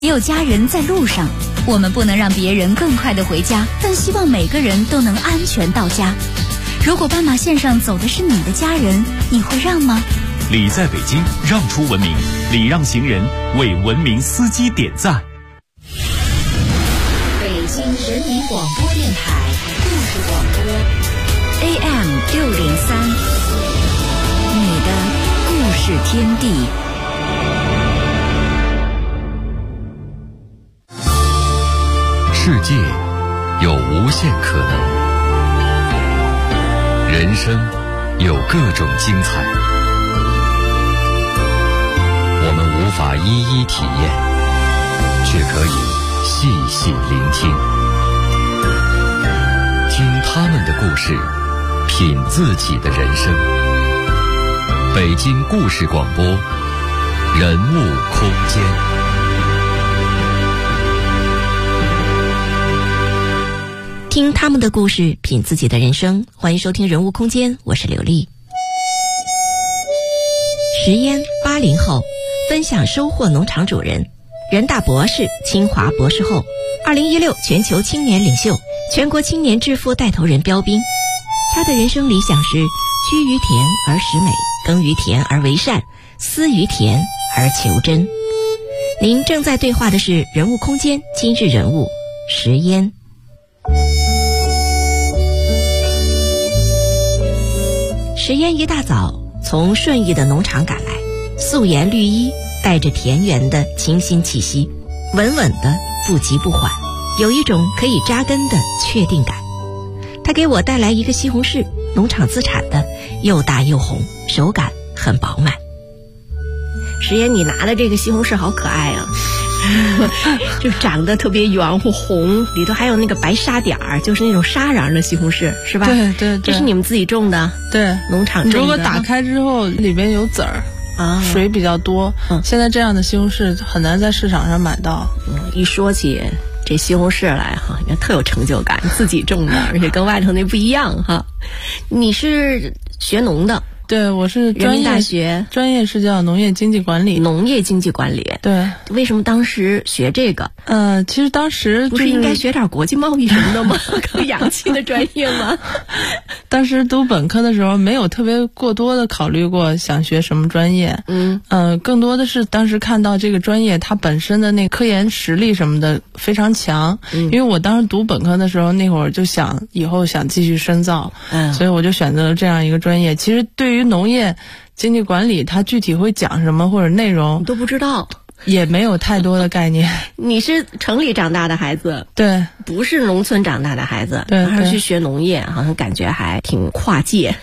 也有家人在路上，我们不能让别人更快地回家，但希望每个人都能安全到家。如果斑马线上走的是你的家人，你会让吗？ 礼在北京，让出文明，礼让行人，为文明司机点赞。 北京人民广播电台故事广播 AM603，你的故事天地。 世界有无限可能，人生有各种精彩，我们无法一一体验，却可以细细聆听，听他们的故事，品自己的人生。北京故事广播，人物空间。 听他们的故事，品自己的人生。欢迎收听人物空间，我是刘丽。石嫣，80后，分享收获农场主人，人大博士，清华博士后，2016全球青年领袖，全国青年致富带头人标兵。他的人生理想是居于田而食美，耕于田而为善，思于田而求真。您正在对话的是人物空间今日人物石嫣。石嫣一大早从顺义的农场赶来，素颜绿衣，带着田园的清新气息，稳稳的不急不缓，有一种可以扎根的确定感。他给我带来一个西红柿，农场自产的，又大又红，手感很饱满。石嫣，你拿的这个西红柿好可爱啊，就长得特别圆乎红，里头还有那个白沙点儿，就是那种沙瓤的西红柿，是吧？ 对对对， 这是你们自己种的？ 对， 农场种的。 如果打开之后里边有籽儿啊，水比较多，现在这样的西红柿很难在市场上买到。 一说起这西红柿来哈，也特有成就感，自己种的，而且跟外头那不一样哈。你是学农的？ 对，我是人民大学， 专业是叫农业经济管理。 农业经济管理， 对。 为什么当时学这个？ 其实当时不是应该学点国际贸易什么的吗？更洋气的专业吗？ 当时读本科的时候，没有特别过多的考虑过想学什么专业。更多的是当时看到这个专业它本身的那科研实力什么的非常强。因为我当时读本科的时候，那会儿就想以后想继续深造，所以我就选择了这样一个专业。其实对于农业经济管理，它具体会讲什么或者内容你都不知道， 也没有太多的概念。 你是城里长大的孩子， 对， 不是农村长大的孩子， 对， 然后去学农业，好像感觉还挺跨界。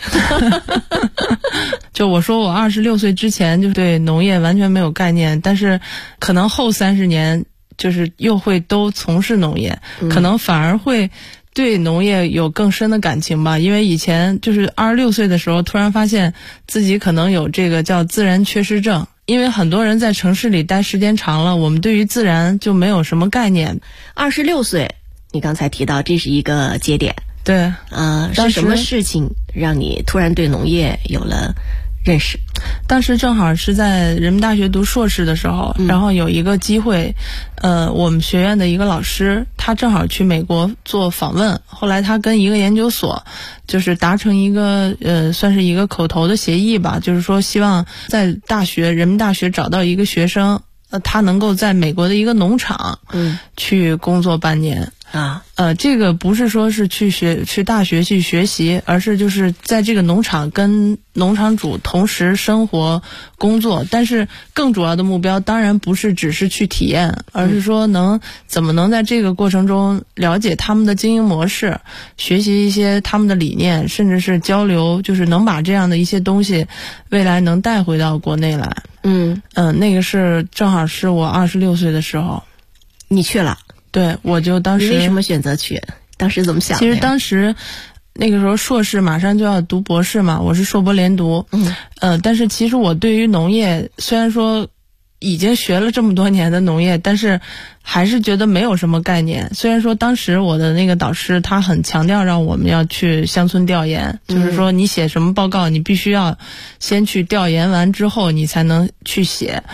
就我说我26岁之前就对农业完全没有概念，但是可能后30年就是又会都从事农业，可能反而会对农业有更深的感情吧。因为以前就是26岁的时候，突然发现自己可能有这个叫自然缺失症。因为很多人在城市里待时间长了，我们对于自然就没有什么概念。 26岁，你刚才提到这是一个节点。 对， 是什么事情让你突然对农业有了认识？ 当时正好是在人民大学读硕士的时候，然后有一个机会，我们学院的一个老师，他正好去美国做访问，后来他跟一个研究所就是达成一个算是一个口头的协议吧，就是说希望在人民大学找到一个学生，他能够在美国的一个农场去工作半年。这个不是说是去大学去学习，而是就是在这个农场跟农场主同时生活工作。但是更主要的目标当然不是只是去体验，而是说怎么能在这个过程中了解他们的经营模式，学习一些他们的理念，甚至是交流，就是能把这样的一些东西未来能带回到国内来。那个是正好是我26岁的时候。 你去了？对， 我就当时。 你为什么选择去？当时怎么想的？ 其实当时那个时候硕士马上就要读博士嘛，我是硕博连读。但是其实我对于农业，虽然说已经学了这么多年的农业，但是还是觉得没有什么概念。虽然说当时我的那个导师他很强调让我们要去乡村调研，就是说你写什么报告你必须要先去调研完之后你才能去写。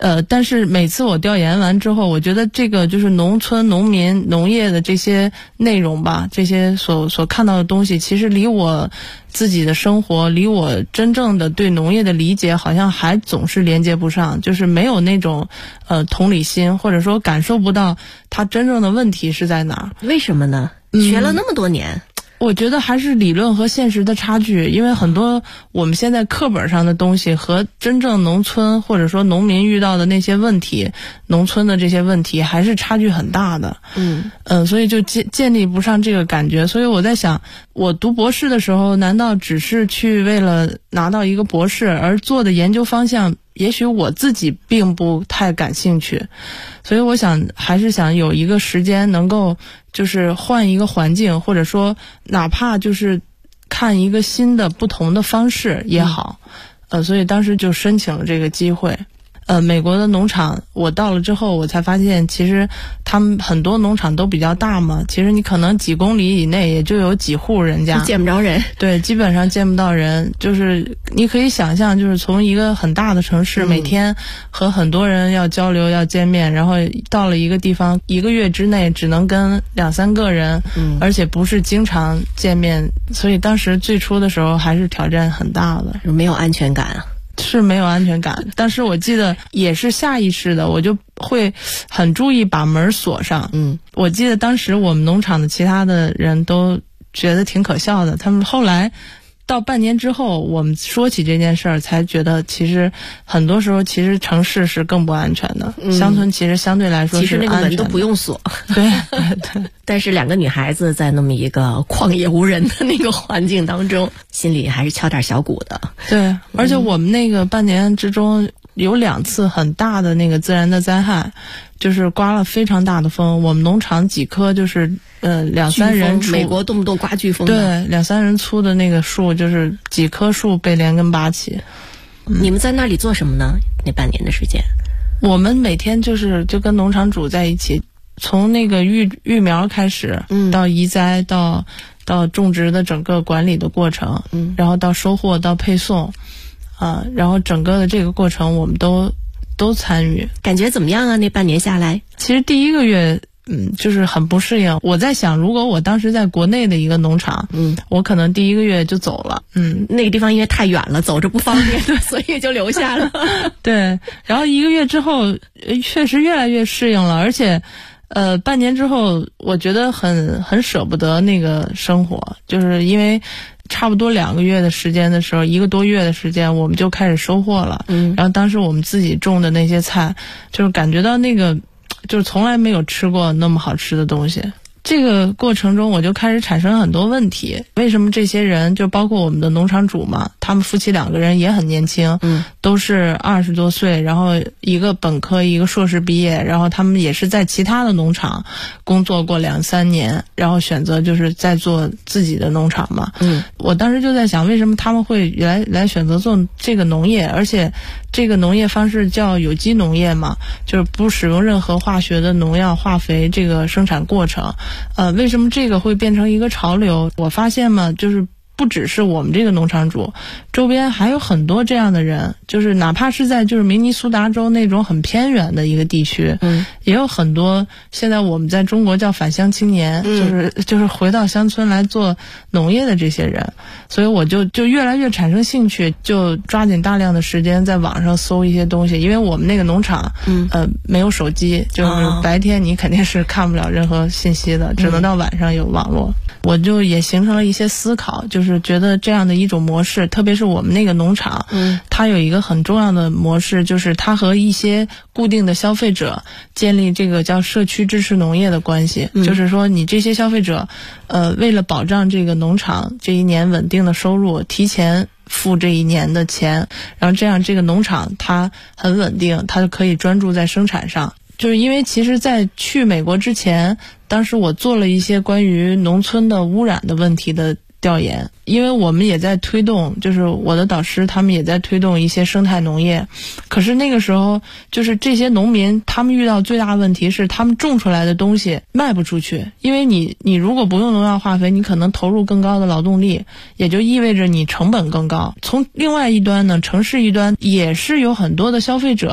但是每次我调研完之后，我觉得这个就是农村农民农业的这些内容吧，这些所看到的东西，其实离我自己的生活，离我真正的对农业的理解，好像还总是连接不上，就是没有那种同理心，或者说感受不到它真正的问题是在哪儿。 为什么呢？学了那么多年。 我觉得还是理论和现实的差距，因为很多我们现在课本上的东西和真正农村或者说农民遇到的那些问题，农村的这些问题还是差距很大的。所以就建立不上这个感觉。所以我在想，我读博士的时候，难道只是去为了拿到一个博士而做的研究方向，也许我自己并不太感兴趣。所以我想还是想有一个时间能够就是换一个环境，或者说哪怕就是看一个新的不同的方式也好。所以当时就申请了这个机会。美国的农场我到了之后，我才发现其实他们很多农场都比较大嘛，其实你可能几公里以内也就有几户人家， 见不着人。 对，基本上见不到人。就是你可以想象，就是从一个很大的城市，每天和很多人要交流要见面，然后到了一个地方1个月之内只能跟2-3个人，而且不是经常见面，所以当时最初的时候还是挑战很大的， 没有安全感啊。 是没有安全感，但是我记得也是下意识的，我就会很注意把门锁上。我记得当时我们农场的其他的人都觉得挺可笑的，他们后来到半年之后，我们说起这件事儿，才觉得其实很多时候其实城市是更不安全的，乡村其实相对来说是安全的， 其实那个门都不用锁。 对。 但是2个女孩子在那么一个旷野无人的那个环境当中，心里还是敲点小鼓的。 对，而且我们那个半年之中有2次很大的那个自然的灾害，就是刮了非常大的风，我们农场几棵就是2-3人粗， 美国动不动刮飓风的。 对，2-3人粗的那个树，就是几棵树被连根拔起。 你们在那里做什么呢？那半年的时间， 我们每天就跟农场主在一起，从那个育苗开始，到移栽，到种植的整个管理的过程，然后到收获，到配送，然后整个的这个过程我们都参与。 感觉怎么样啊？那半年下来， 其实第1个月就是很不适应。我在想，如果我当时在国内的一个农场，我可能第1个月就走了。 那个地方因为太远了，走着不方便，对，所以就留下了。 对，然后1个月之后，确实越来越适应了，而且半年之后，我觉得很舍不得那个生活，就是因为差不多2个月的时间的时候，1个多月的时间，我们就开始收获了。然后当时我们自己种的那些菜，就是感觉到那个就是从来没有吃过那么好吃的东西。这个过程中我就开始产生很多问题，为什么这些人，就包括我们的农场主嘛，他们夫妻2个人也很年轻，都是20多岁，然后一个本科一个硕士毕业，然后他们也是在其他的农场工作过2-3年，然后选择就是在做自己的农场嘛。我当时就在想，为什么他们会来选择做这个农业，而且这个农业方式叫有机农业嘛，就是不使用任何化学的农药化肥这个生产过程。为什么这个会变成一个潮流？我发现嘛，就是不只是我们这个农场主，周边还有很多这样的人，就是哪怕是在就是明尼苏达州那种很偏远的一个地区，也有很多现在我们在中国叫返乡青年，就是回到乡村来做农业的这些人。所以我就越来越产生兴趣，就抓紧大量的时间在网上搜一些东西，因为我们那个农场没有手机，就是白天你肯定是看不了任何信息的，只能到晚上有网络。我就也形成了一些思考，就是觉得这样的一种模式，特别是我们那个农场，它有一个很重要的模式，就是它和一些固定的消费者建立这个叫社区支持农业的关系。就是说你这些消费者为了保障这个农场这一年稳定的收入，提前付这一年的钱，然后这样这个农场它很稳定，它就可以专注在生产上。就是因为其实在去美国之前，当时我做了一些关于农村的污染的问题的调研，因为我们也在推动，就是我的导师他们也在推动一些生态农业。可是那个时候就是这些农民他们遇到最大的问题是他们种出来的东西卖不出去，因为你如果不用农药化肥，你可能投入更高的劳动力，也就意味着你成本更高。从另外一端呢，城市一端也是有很多的消费者，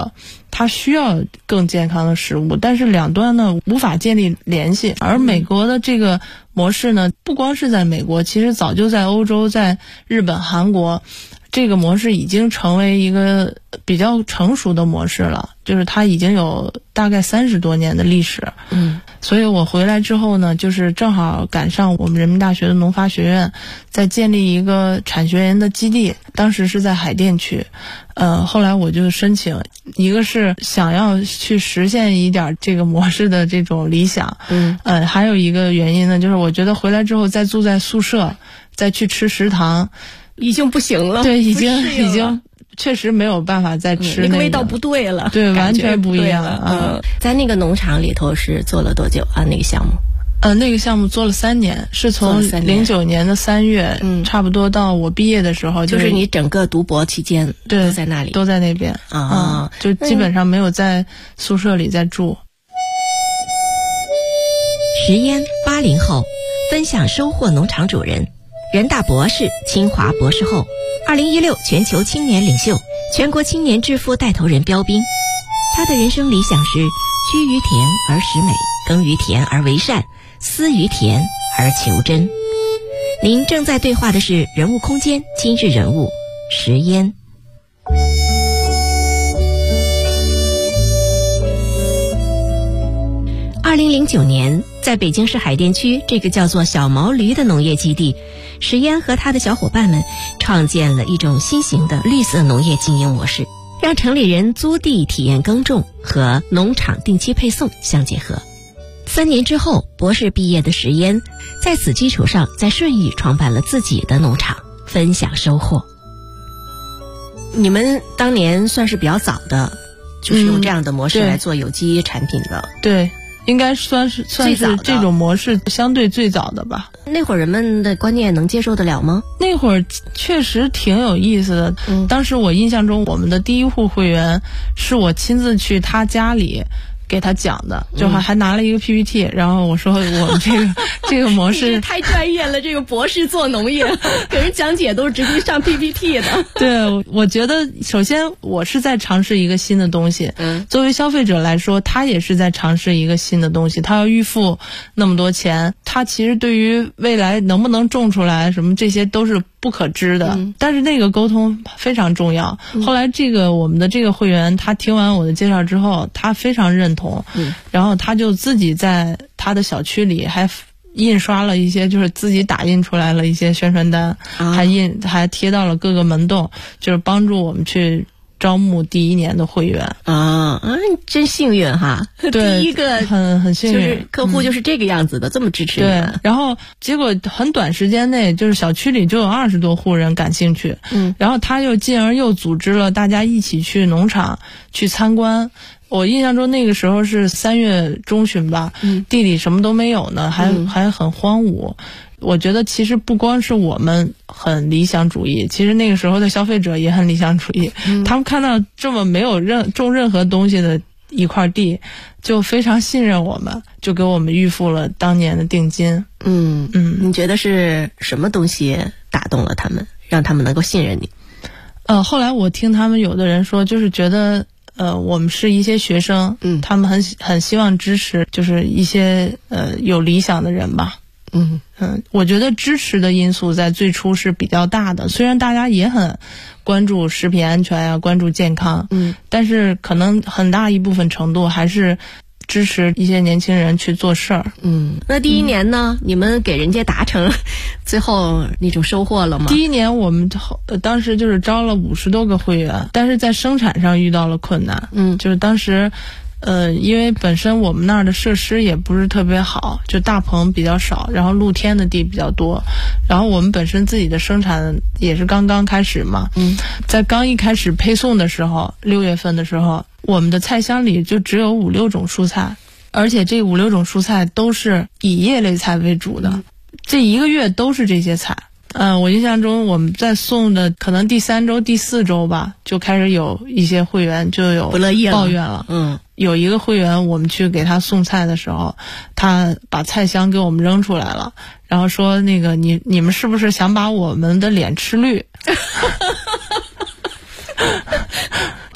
它需要更健康的食物，但是两端呢无法建立联系。而美国的这个模式呢，不光是在美国，其实早就在欧洲、在日本、韩国，这个模式已经成为一个比较成熟的模式了，就是它已经有大概30多年的历史。所以我回来之后呢，就是正好赶上我们人民大学的农发学院在建立一个产学研的基地，当时是在海淀区。后来我就申请，一个是想要去实现一点这个模式的这种理想，还有一个原因呢，就是我觉得回来之后再住在宿舍，再去吃食堂， 已经不行了。 对，已经确实没有办法再吃那个味道不对了， 对，完全不一样。 在那个农场里头是做了多久啊？那个项目？ 那个项目做了3年，是从09年的3月，差不多到我毕业的时候， 就是你整个读博期间都在那里， 都在那边啊，就基本上没有在宿舍里再住。 石嫣，80后，分享收获农场主人，人大博士，清华博士后，2016全球青年领袖，全国青年致富带头人标兵。他的人生理想是居于田而食美，耕于田而为善，思于田而求真。您正在对话的是人物空间今日人物石嫣。2009年，在北京市海淀区这个叫做小毛驴的农业基地，石嫣和他的小伙伴们创建了一种新型的绿色农业经营模式，让城里人租地体验耕种和农场定期配送相结合。3年之后，博士毕业的石嫣在此基础上在顺义创办了自己的农场，分享收获。你们当年算是比较早的，就是用这样的模式来做有机产品的。 对，应该算是这种模式相对最早的吧。 那会儿人们的观念能接受得了吗？ 那会儿确实挺有意思的。当时我印象中，我们的第一户会员是我亲自去他家里给他讲的，就还拿了一个 PPT，然后我说我们这个模式太专业了，这个博士做农业给人讲解都是直接上 PPT 的。 对，我觉得首先我是在尝试一个新的东西，作为消费者来说，他也是在尝试一个新的东西，他要预付那么多钱，他其实对于未来能不能种出来什么这些都是不可知的，但是那个沟通非常重要。后来我们的这个会员，他听完我的介绍之后，他非常认同，然后他就自己在他的小区里还印刷了一些，就是自己打印出来了一些宣传单，还贴到了各个门洞，就是帮助我们去招募第1年的会员真幸运哈！ 对， 第一个很幸运， 就是客户就是这个样子的，这么支持你。 对，然后结果很短时间内，就是小区里就有20多户人感兴趣，然后他又进而又组织了大家一起去农场去参观。我印象中那个时候是3月中旬吧，地里什么都没有呢，还很荒芜。我觉得其实不光是我们很理想主义，其实那个时候的消费者也很理想主义。他们看到这么没有种任何东西的一块地，就非常信任我们，就给我们预付了当年的定金。 你觉得是什么东西打动了他们，让他们能够信任你？ 后来我听他们有的人说，就是觉得我们是一些学生，他们很希望支持，就是一些有理想的人吧。我觉得支持的因素在最初是比较大的，虽然大家也很关注食品安全啊，关注健康，但是可能很大一部分程度还是支持一些年轻人去做事儿。 那第1年呢，你们给人家达成最后那种收获了吗？ 第1年我们当时就是招了50多个会员，但是在生产上遇到了困难。就是当时因为本身我们那儿的设施也不是特别好，就大棚比较少，然后露天的地比较多，然后我们本身自己的生产也是刚刚开始嘛。在刚一开始配送的时候，6月份的时候，我们的菜箱里就只有5、6种蔬菜，而且这5、6种蔬菜都是以叶类菜为主的，这1个月都是这些菜。我印象中我们在送的可能第3周、第4周吧，就开始有一些会员就有不乐意了， 抱怨了。有一个会员，我们去给他送菜的时候，他把菜箱给我们扔出来了，然后说那个你们是不是想把我们的脸吃绿？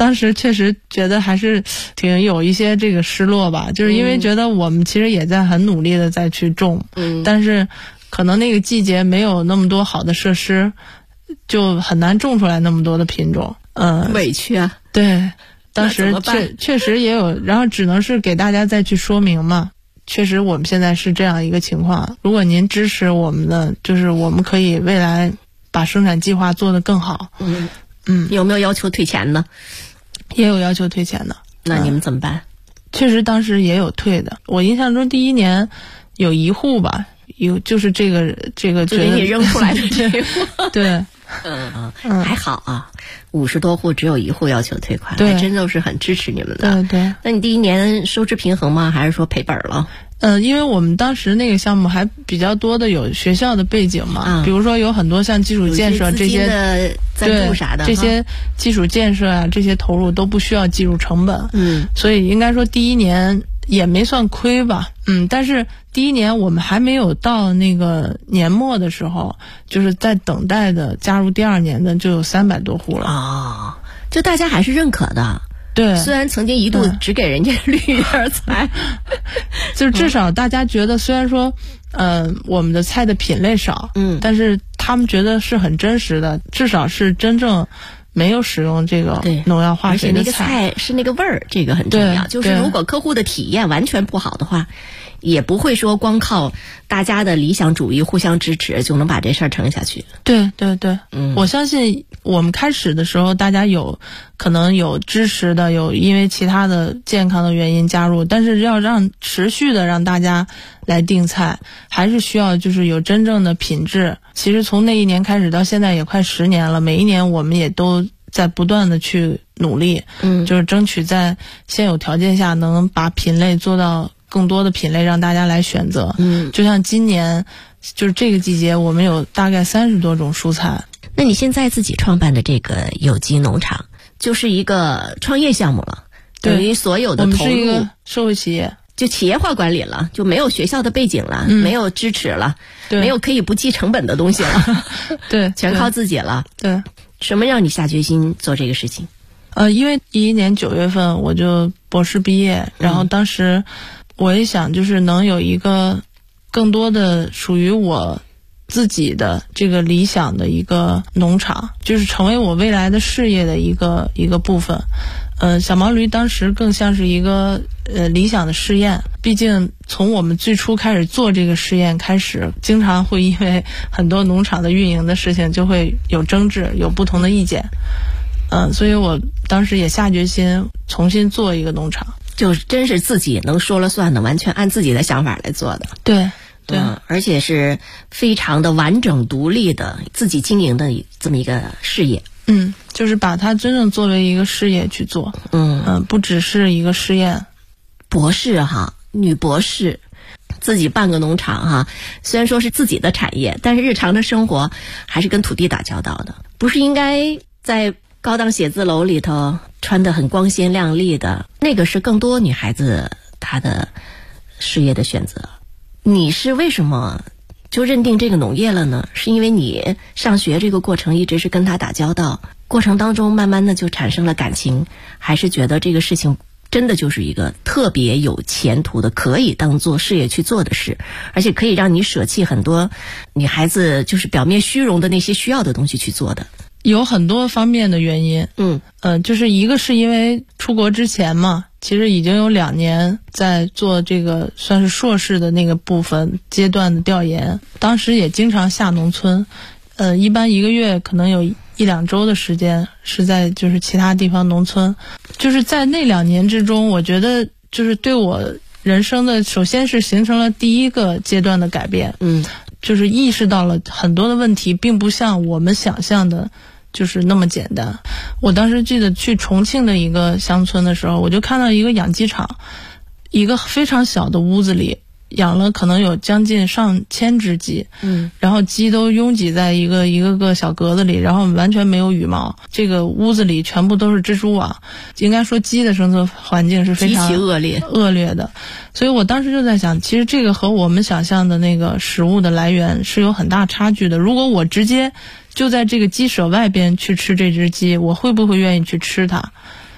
当时确实觉得还是挺有一些这个失落吧，就是因为觉得我们其实也在很努力的再去种，但是可能那个季节没有那么多好的设施，就很难种出来那么多的品种。 委屈啊。 对，当时确实也有，然后只能是给大家再去说明嘛。确实我们现在是这样一个情况，如果您支持我们的，就是我们可以未来把生产计划做得更好。 有没有要求退钱呢？ 也有要求退钱的。 那你们怎么办？ 确实当时也有退的，我印象中第一年有一户吧，就是这个就给你扔出来的这户。 对。 还好啊，50多户只有一户要求退款， 对， 还真都是很支持你们的。 对。 那你第一年收支平衡吗？还是说赔本了？ 因为我们当时那个项目还比较多的有学校的背景嘛，比如说有很多像基础建设这些的赞助啥的， 这些基础建设啊，这些投入都不需要计入成本。所以应该说第一年也没算亏吧。但是第一年我们还没有到那个年末的时候，就是在等待的加入第二年的就有300多户了。 就大家还是认可的。 对， 虽然曾经一度只给人家绿一点菜， 就是至少大家觉得，虽然说，我们的菜的品类少，但是他们觉得是很真实的，至少是真正没有使用这个农药化肥的菜， 而且那个菜是那个味儿，这个很重要。就是如果客户的体验完全不好的话，也不会说光靠大家的理想主义互相支持就能把这事儿撑下去。 对，我相信我们开始的时候，大家可能有支持的，有因为其他的健康的原因加入，但是要持续的让大家来订菜，还是需要就是有真正的品质。其实从那一年开始到现在也快10年了，每一年我们也都在不断的去努力，就是争取在现有条件下能把品类做到更多的品类让大家来选择。就像今年就是这个季节我们有大概30多种蔬菜。 那你现在自己创办的这个有机农场就是一个创业项目了，等于所有的投入， 我们是一个社会企业， 就企业化管理了，就没有学校的背景了，没有支持了，没有可以不计成本的东西了。 对， 全靠自己了。 对。 什么让你下决心做这个事情？ 因为2011年9月份我就博士毕业，然后当时我也想就是能有一个更多的属于我自己的这个理想的一个农场，就是成为我未来的事业的一个部分。小毛驴当时更像是一个理想的试验，毕竟从我们最初开始做这个试验开始，经常会因为很多农场的运营的事情就会有争执，有不同的意见。所以我当时也下决心重新做一个农场， 就真是自己能说了算的，完全按自己的想法来做的。 对。 而且是非常的完整独立的自己经营的这么一个事业。 就是把它真正作为一个事业去做。不只是一个试验。 博士哈，女博士，自己办个农场哈，虽然说是自己的产业，但是日常的生活还是跟土地打交道的。不是应该在高档写字楼里头穿得很光鲜亮丽的，那个是更多女孩子她的事业的选择。你是为什么就认定这个农业了呢？是因为你上学这个过程一直是跟他打交道，过程当中慢慢的就产生了感情，还是觉得这个事情真的就是一个特别有前途的，可以当做事业去做的事，而且可以让你舍弃很多女孩子就是表面虚荣的那些需要的东西去做的？ 有很多方面的原因。就是一个是因为出国之前嘛，其实已经有2年在做这个算是硕士的那个部分阶段的调研，当时也经常下农村，一般1个月可能有1-2周的时间是在就是其他地方农村。就是在那2年之中，我觉得就是对我人生的首先是形成了第一个阶段的改变。就是意识到了很多的问题并不像我们想象的就是那么简单。我当时记得去重庆的一个乡村的时候，我就看到一个养鸡场，一个非常小的屋子里养了可能有将近上千只鸡，然后鸡都拥挤在一个个小格子里，然后完全没有羽毛，这个屋子里全部都是蜘蛛网，应该说鸡的生存环境是非常极其恶劣的。所以我当时就在想，其实这个和我们想象的那个食物的来源是有很大差距的。如果我直接就在这个鸡舍外边去吃这只鸡，我会不会愿意去吃它？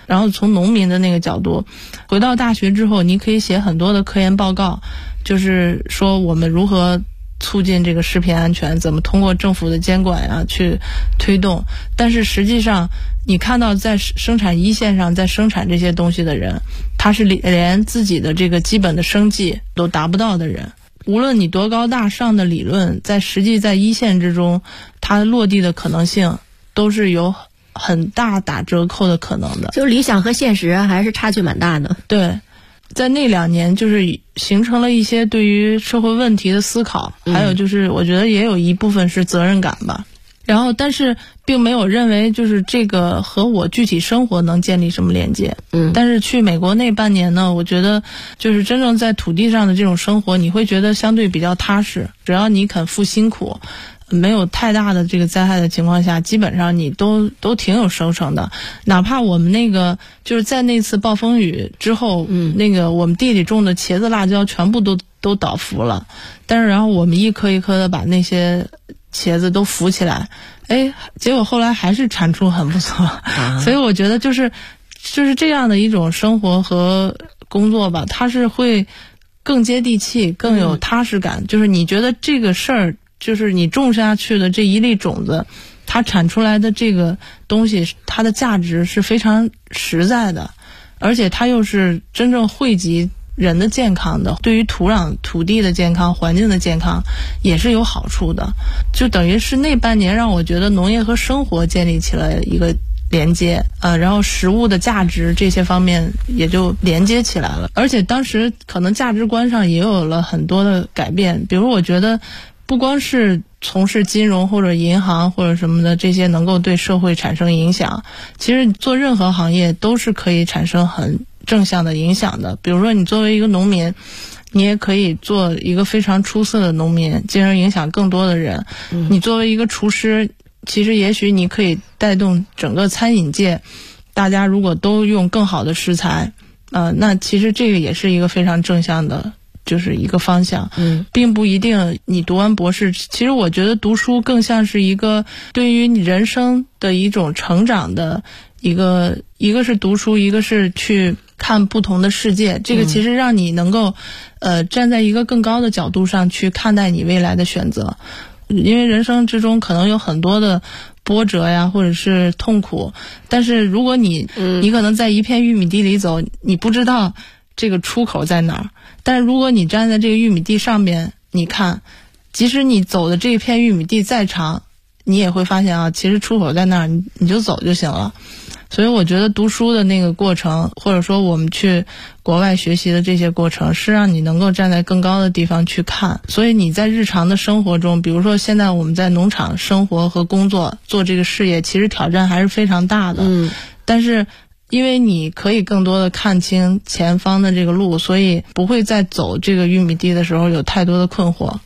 然后从农民的那个角度，回到大学之后，你可以写很多的科研报告，就是说我们如何促进这个食品安全，怎么通过政府的监管啊去推动。但是实际上你看到在生产一线上在生产这些东西的人，他是连自己的这个基本的生计都达不到的人。无论你多高大上的理论，在实际在一线之中，它落地的可能性都是有很大打折扣的可能的。 就理想和现实还是差距蛮大的。 对，在那2年就是形成了一些对于社会问题的思考，还有就是我觉得也有一部分是责任感吧。然后但是并没有认为就是这个和我具体生活能建立什么连接。但是去美国那半年呢，我觉得就是真正在土地上的这种生活，你会觉得相对比较踏实，只要你肯付辛苦，没有太大的这个灾害的情况下，基本上你都挺有收成的。哪怕我们那个就是在那次暴风雨之后，那个我们地里种的茄子辣椒全部都倒伏了，但是然后我们一颗一颗的把那些茄子都浮起来，结果后来还是产出很不错。所以我觉得就是这样的一种生活和工作吧，它是会更接地气，更有踏实感。就是你觉得这个事儿，就是你种下去的这一粒种子，它产出来的这个东西，它的价值是非常实在的，而且它又是真正惠及人的健康的，对于土壤土地的健康环境的健康也是有好处的。就等于是那半年让我觉得农业和生活建立起了一个连接，然后食物的价值这些方面也就连接起来了。而且当时可能价值观上也有了很多的改变，比如我觉得不光是从事金融或者银行或者什么的这些能够对社会产生影响，其实做任何行业都是可以产生很正向的影响的。比如说你作为一个农民，你也可以做一个非常出色的农民，进而影响更多的人。你作为一个厨师，其实也许你可以带动整个餐饮界，大家如果都用更好的食材，那其实这个也是一个非常正向的就是一个方向。并不一定你读完博士，其实我觉得读书更像是一个对于你人生的一种成长的一个是读书，一个是去看不同的世界。这个其实让你能够站在一个更高的角度上去看待你未来的选择。因为人生之中可能有很多的波折呀，或者是痛苦，但是如果你可能在一片玉米地里走，你不知道这个出口在哪儿，但是如果你站在这个玉米地上面，你看即使你走的这一片玉米地再长，你也会发现其实出口在那儿，你就走就行了。所以我觉得读书的那个过程，或者说我们去国外学习的这些过程，是让你能够站在更高的地方去看。所以你在日常的生活中，比如说现在我们在农场生活和工作，做这个事业，其实挑战还是非常大的。但是因为你可以更多的看清前方的这个路，所以不会在走这个玉米地的时候有太多的困惑。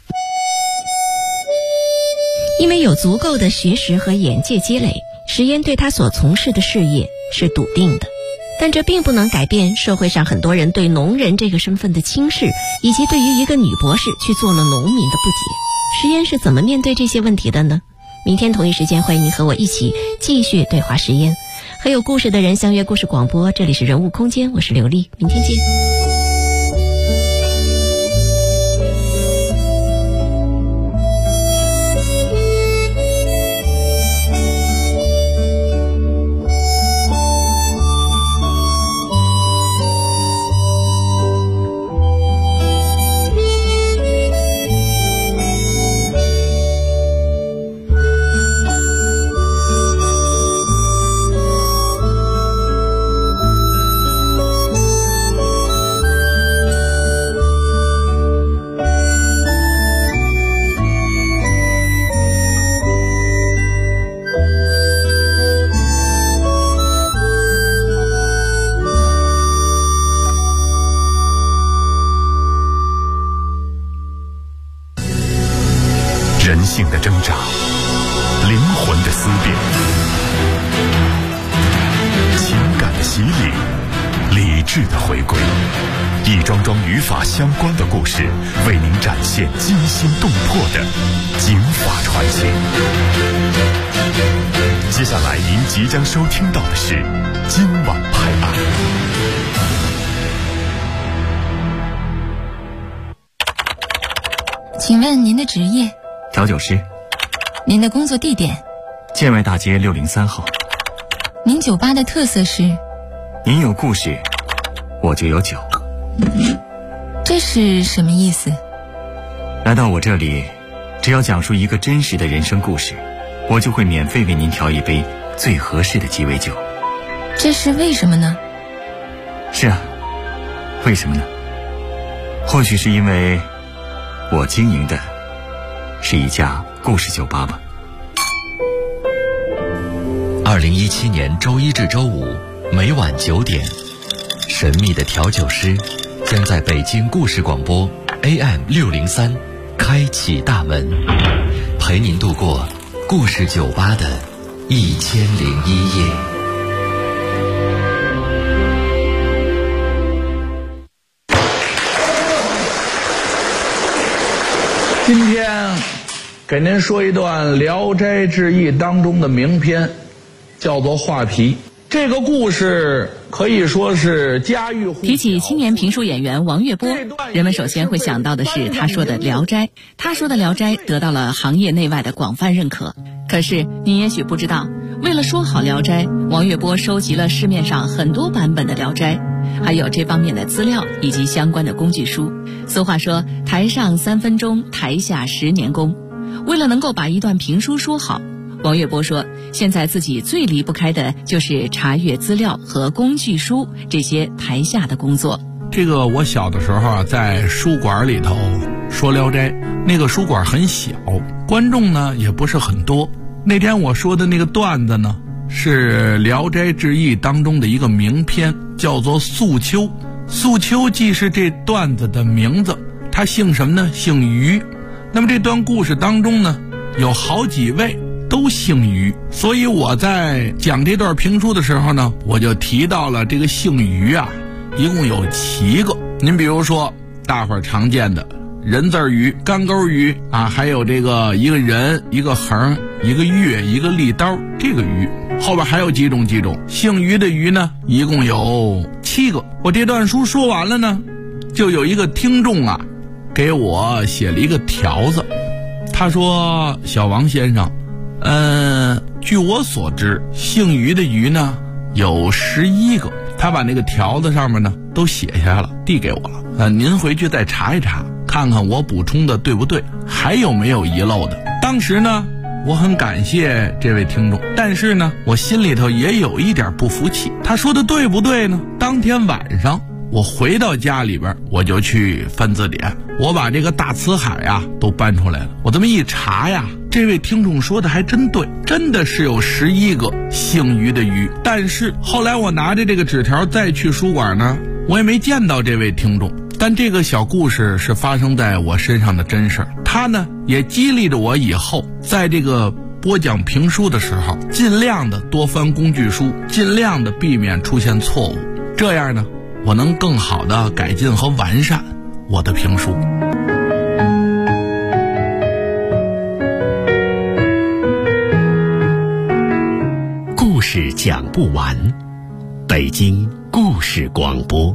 因为有足够的学识和眼界积累，石嫣对他所从事的事业是笃定的。但这并不能改变社会上很多人对农人这个身份的轻视，以及对于一个女博士去做了农民的不解。石嫣是怎么面对这些问题的呢？明天同一时间，欢迎您和我一起继续对话石嫣。和有故事的人相约故事广播，这里是人物空间，我是刘丽，明天见。 人性的挣扎，灵魂的思辨，情感的洗礼， 理智的回归，一桩桩与法相关的故事，为您展现惊心动魄的警法传奇。接下来您即将收听到的是今晚拍案。 请问您的职业？ 调酒师。 您的工作地点？ 建外大街603号。 您酒吧的特色是？ 您有故事，我就有酒。 这是什么意思？ 来到我这里，只要讲述一个真实的人生故事，我就会免费为您调一杯最合适的鸡尾酒。 这是为什么呢？ 是啊，为什么呢？或许是因为我经营的是一家故事酒吧吧。 2017年周一至周五每晚9点，神秘的调酒师将在北京故事广播 AM603开启大门，陪您度过故事酒吧的1001夜。 今天给您说一段《聊斋志异》当中的名篇，叫做《画皮》。这个故事可以说是家喻户晓。 提起青年评书演员王月波，人们首先会想到的是他说的《聊斋》。他说的《聊斋》得到了行业内外的广泛认可。可是你也许不知道，为了说好《聊斋》，王月波收集了市面上很多版本的《聊斋》，还有这方面的资料以及相关的工具书。俗话说，台上3分钟，台下10年功。为了能够把一段评书说好，王月波说，现在自己最离不开的就是查阅资料和工具书这些台下的工作。 这个我小的时候啊，在书馆里头说《聊斋》，那个书馆很小，观众呢也不是很多。那天我说的那个段子呢，是《聊斋志异》当中的一个名篇，叫做《素秋》。素秋既是这段子的名字，他姓什么呢？姓于。那么这段故事当中呢，有好几位都姓于，所以我在讲这段评书的时候呢，我就提到了这个姓于啊，一共有7个。您比如说大伙儿常见的人字鱼、干钩鱼啊，还有这个一个人、一个横、一个月、一个利刀，这个鱼后边还有几种姓于的鱼呢，一共有7个。我这段书说完了呢，就有一个听众啊给我写了一个条子，他说：小王先生，据我所知，姓于的于呢有11个。他把那个条子上面呢都写下来了，递给我了。您回去再查一查，看看我补充的对不对，还有没有遗漏的。当时呢，我很感谢这位听众，但是呢，我心里头也有一点不服气。他说的对不对呢？当天晚上我回到家里边，我就去翻字典，我把这个大辞海呀都搬出来了。我这么一查呀，这位听众说的还真对，真的是有11个姓于的于。但是后来我拿着这个纸条再去书馆呢，我也没见到这位听众。但这个小故事是发生在我身上的真事儿，它呢也激励着我以后在这个播讲评书的时候，尽量的多翻工具书，尽量的避免出现错误，这样呢我能更好的改进和完善我的评书。 故事讲不完，北京故事广播。